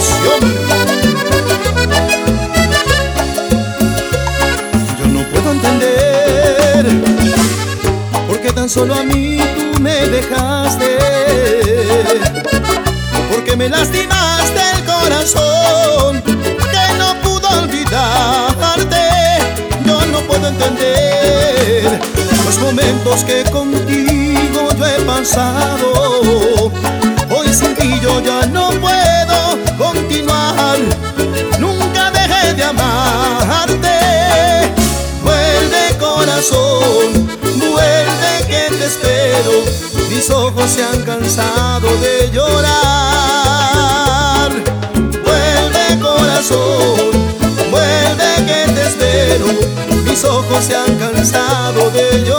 Producción. Yo no puedo entender por qué tan solo a mí tú me dejaste, porque me lastimaste el corazón que no pudo olvidarte. Yo no puedo entender los momentos que contigo yo he pasado. Hoy sin ti yo ya no puedo continuar. Nunca dejé de amarte. Vuelve, corazón, vuelve que te espero. Mis ojos se han cansado de llorar. Vuelve, corazón, vuelve que te espero. Mis ojos se han cansado de llorar.